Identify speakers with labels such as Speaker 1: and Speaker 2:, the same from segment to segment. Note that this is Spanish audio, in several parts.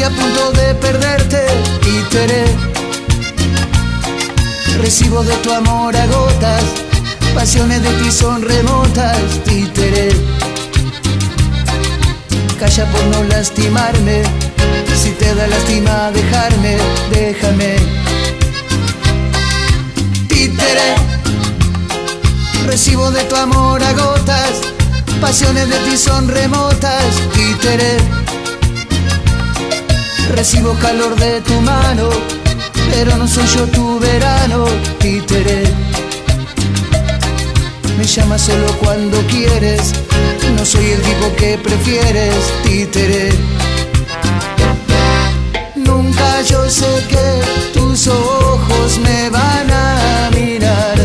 Speaker 1: a punto de perderte, títere. Recibo de tu amor a gotas, pasiones de ti son remotas, títere. Calla por no lastimarme, si te da lástima dejarme, déjame. Títere. Recibo de tu amor a gotas, pasiones de ti son remotas, títere. Recibo calor de tu mano, pero no soy yo tu verano, títere. Me llamas solo cuando quieres, no soy el tipo que prefieres, títere. Nunca yo sé que tus ojos me van a mirar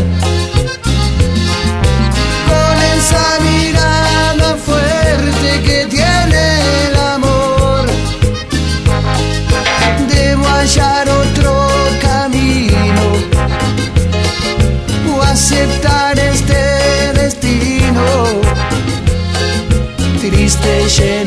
Speaker 1: con esa mirada fuerte que tiene el amor. Debo hallar otro camino o aceptar este destino triste.